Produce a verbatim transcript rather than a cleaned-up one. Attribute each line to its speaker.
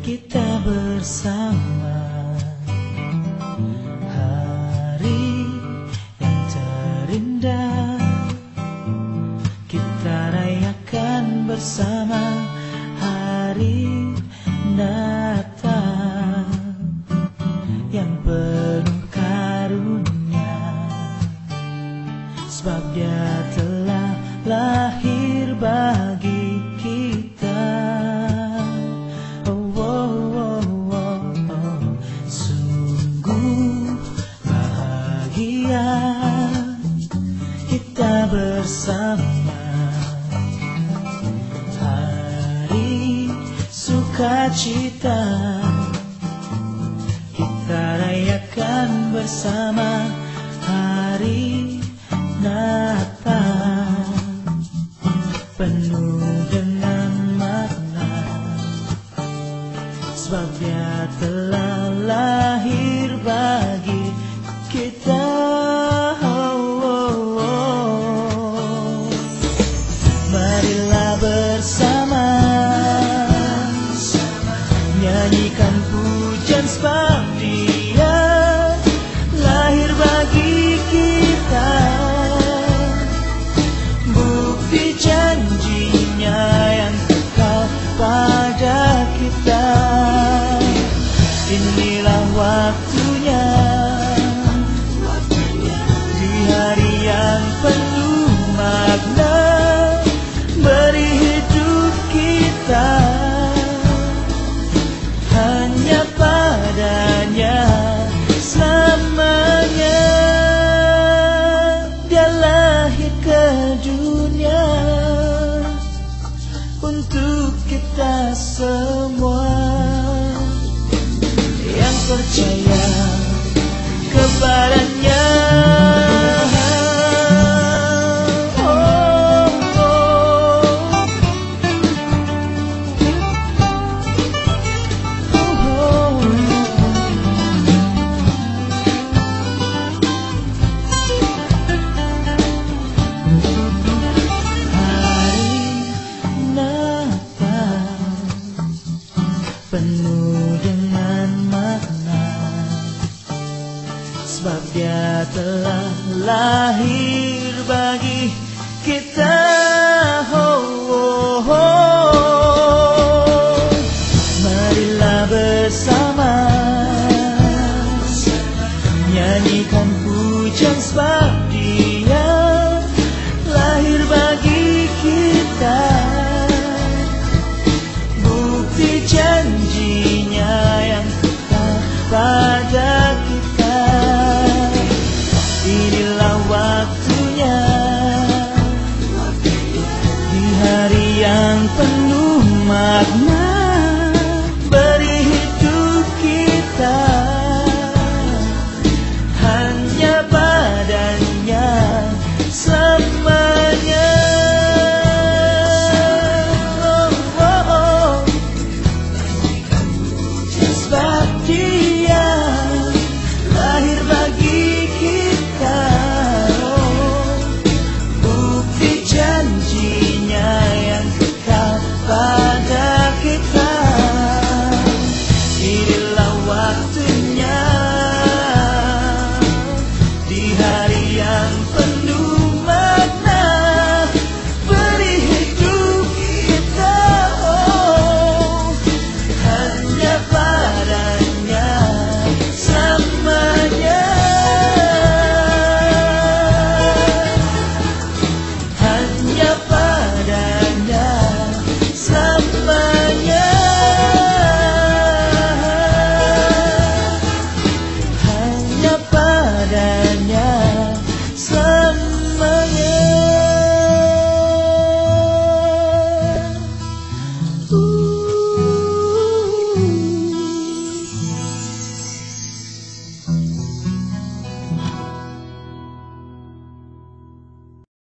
Speaker 1: kita bersama, hari yang terindah kita rayakan bersama, hari Natal yang penuh karunia, sebab Dia telah lahir bagi kita. Oh, oh, oh, oh, oh. Sungguh bahagia kita bersama, hari sukacita kita rayakan bersama, hari Natal penuh dengan makna, sebab Dia telah lahir bagi kita. Oh, oh, oh. Marilah bersama nyanyikan pujian, sebab Dia lahir bagi kita. Bukti janjinya yang kekal pada kita. Inilah waktunya, di hari yang penuh makna, beri hidup kita hanya padanya selamanya. Dia lahir ke dunia untuk kita semua yang percaya kepadanya. Penuh dengan makna, sebab Dia telah lahir bagi kita. Oh, oh, oh. Marilah bersama nyanyikan pujian, sebab